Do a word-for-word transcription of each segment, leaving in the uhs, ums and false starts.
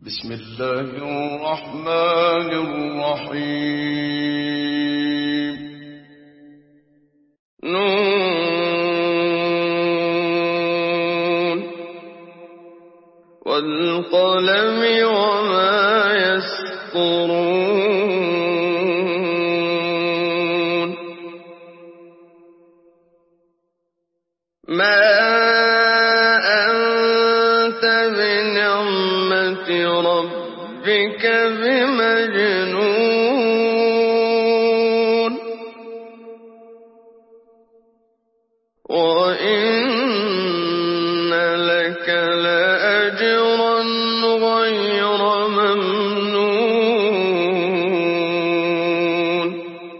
بسم الله الرحمن الرحيم. نون والقلم وما يسطرون. ما أنت بنعمة ربك بمجنون وإن لك لأجرا غير ممنون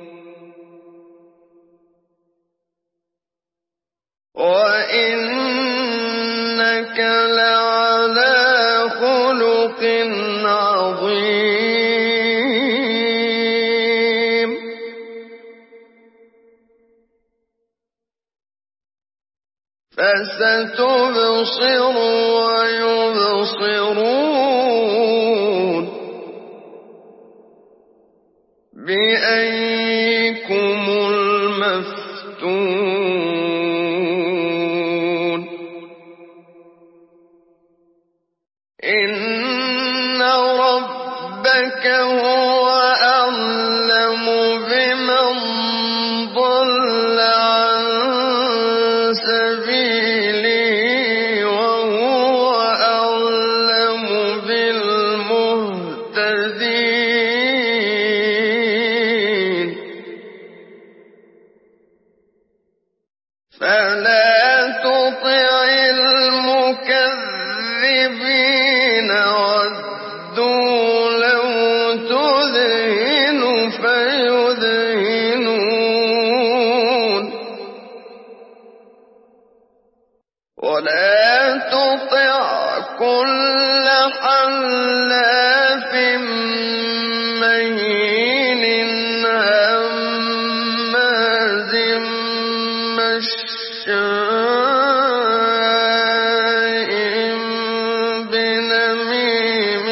وإنك لعلى خلق عظيم. فستبصر ويبصرون بأيكم المفتون. إن ربك هو أعلم بمن ضل عن سبيله وهو أعلم بالمهتدين. فلا تطع المكذبين ودوا لو تدهن فيدهنون ولا تطع كل حلاف مهين هماز مشاء بنميم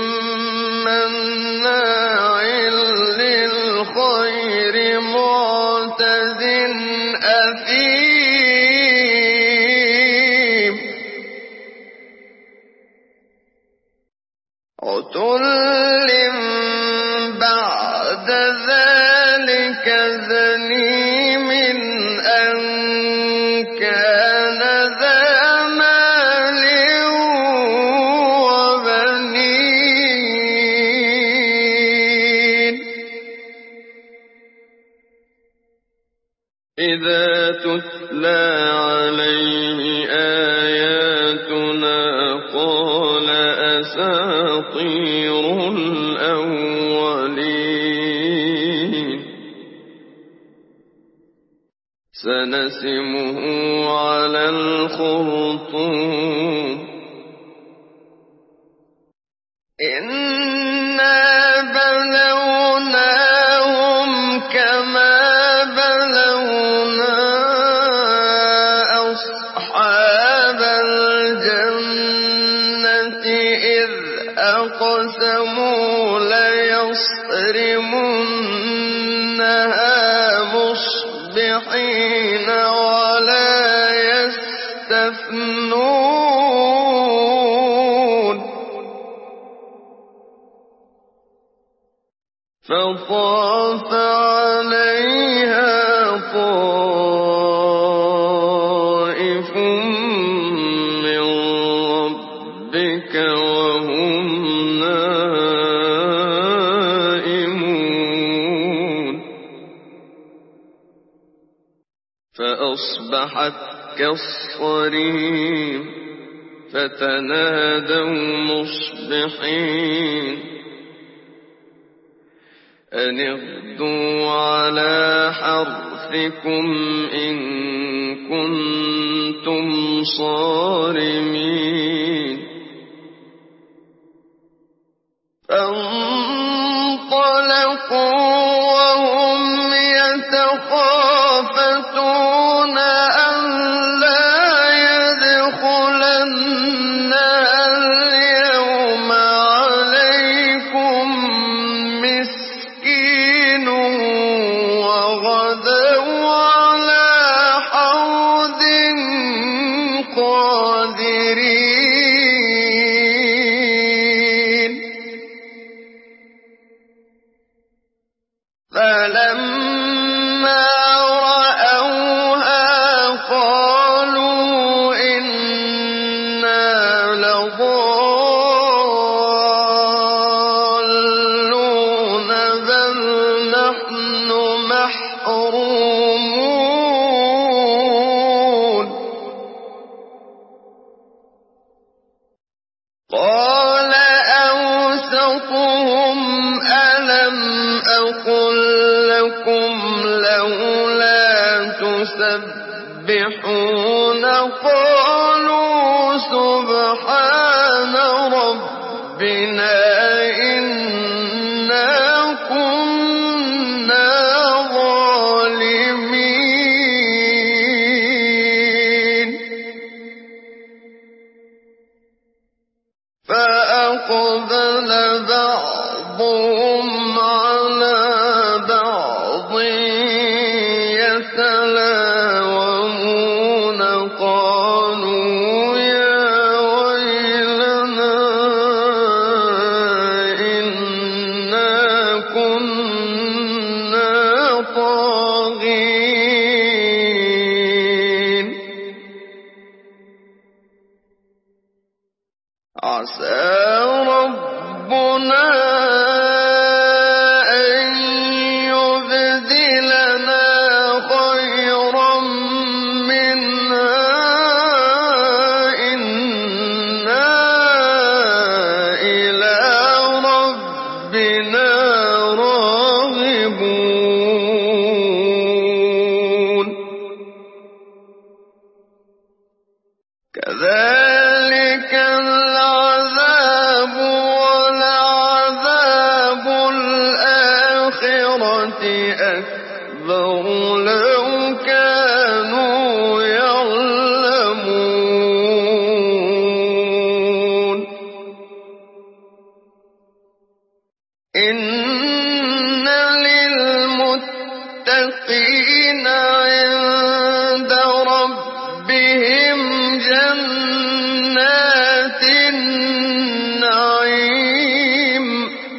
مناع للخير معتد أثيم. عتل بعد ذلك زنيم أن كان ذا مال وبنين. إذا تتلى عليه آياتنا قال أساطير الأولين. سنسمه على الخرطوم. إنا بلوناهم كما بلونا أصحاب الجنة إذ أقسموا ليصرمنها مصبحين ولا يستثنون. فطاف عليها طائف من ربك وهم نائمون. فأصبحت كالصريم. فتنادوا مصبحين أن اغدوا على حرثكم إن كنتم صارمين. فانطلقوا وهم يتخافتون ألا يدخلنها اليوم أوسطهم ألم أقل لكم لولا تسبحون قالوا سبحان ربنا إنا كنا ظالمين فأقبل بعضهم على بعض يتلاومون قالوا يا ويلنا إنا كنا طاغين عسى ربنا أن يبدلنا خيرا منها إنا إلى ربنا راغبون كذلك العذاب ولعذاب الآخرة أكبر لو كانوا يعلمون إن للمتقين عند ربهم جنات النعيم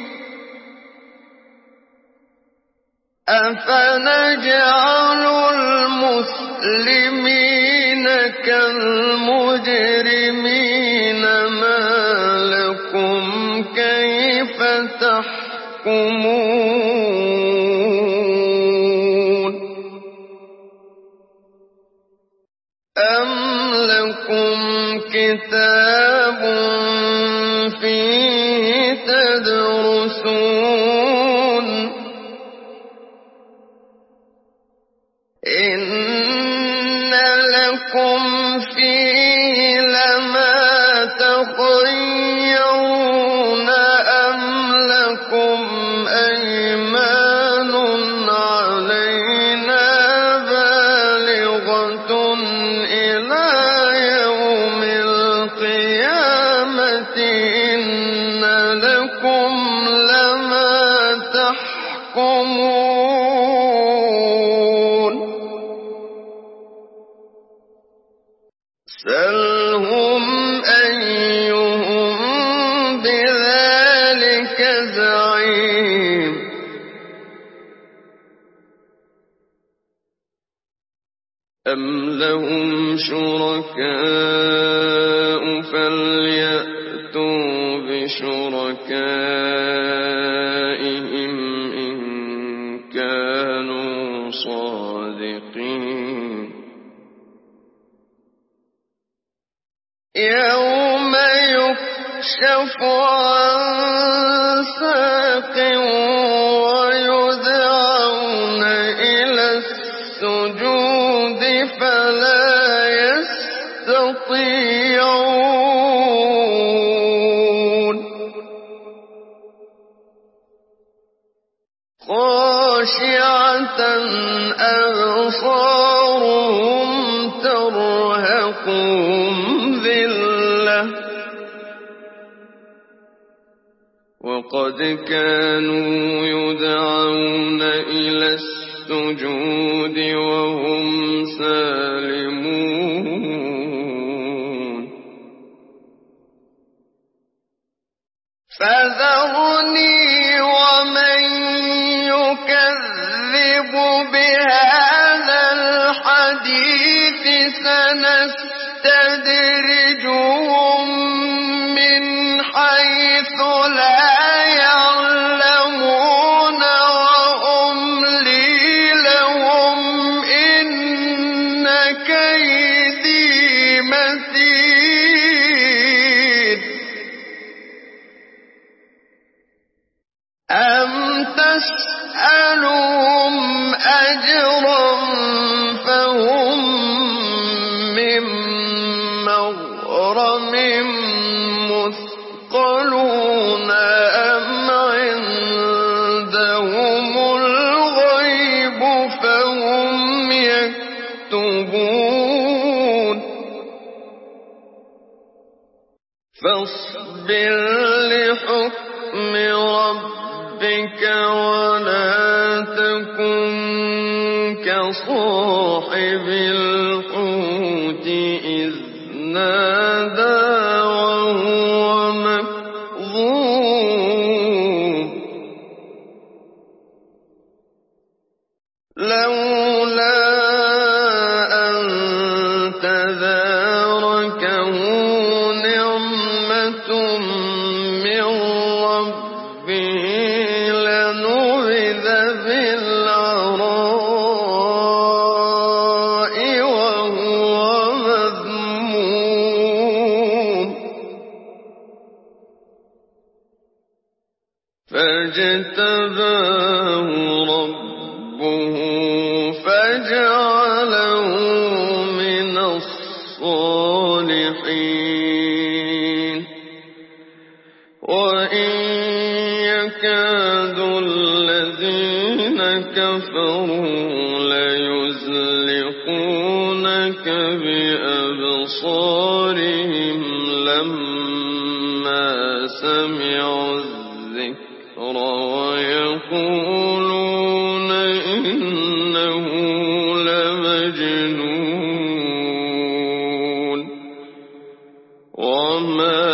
أفنجعل المسلمين كالمجرمين ما لكم كيف تحكمون أم لكم كتاب فيه تدرسون إن لكم فيه لما تخيرون أم لكم أيمان علينا بالغة إلى يوم القيامة إن لكم لما تحكمون سلهم أيهم بذلك زعيم أم لهم شركاء فليأتوا بشركائهم إن كانوا صادقين يوم يكشف عن ساق ويدعون إلى السجود فلا يستطيعون خاشعة أبصارهم ترهقهم ذلة وقد كانوا يدعون إلى السجود وهم سالمون فذرني ومن يكذب بهذا الحديث سنستدرجهم من حيث لا يعلمون وأملي لهم إن كيدي متين تسألهم أجرا فهم من مغرم مثقلون أم عندهم الغيب فهم يكتبون فاصبر لحكم ربك ولا تكن كصاحب الحوت إذ نادى وهو مكظوم لولا أن تداركه نعمة من ربه لنبذ بالعراء وهو مذموم فاجتباه ربه فجعله من الصالحين وإن يكاد الذين كفروا ليزلقونك بأبصارهم لما سمعوا الذكر ويقولون إنه لمجنون وما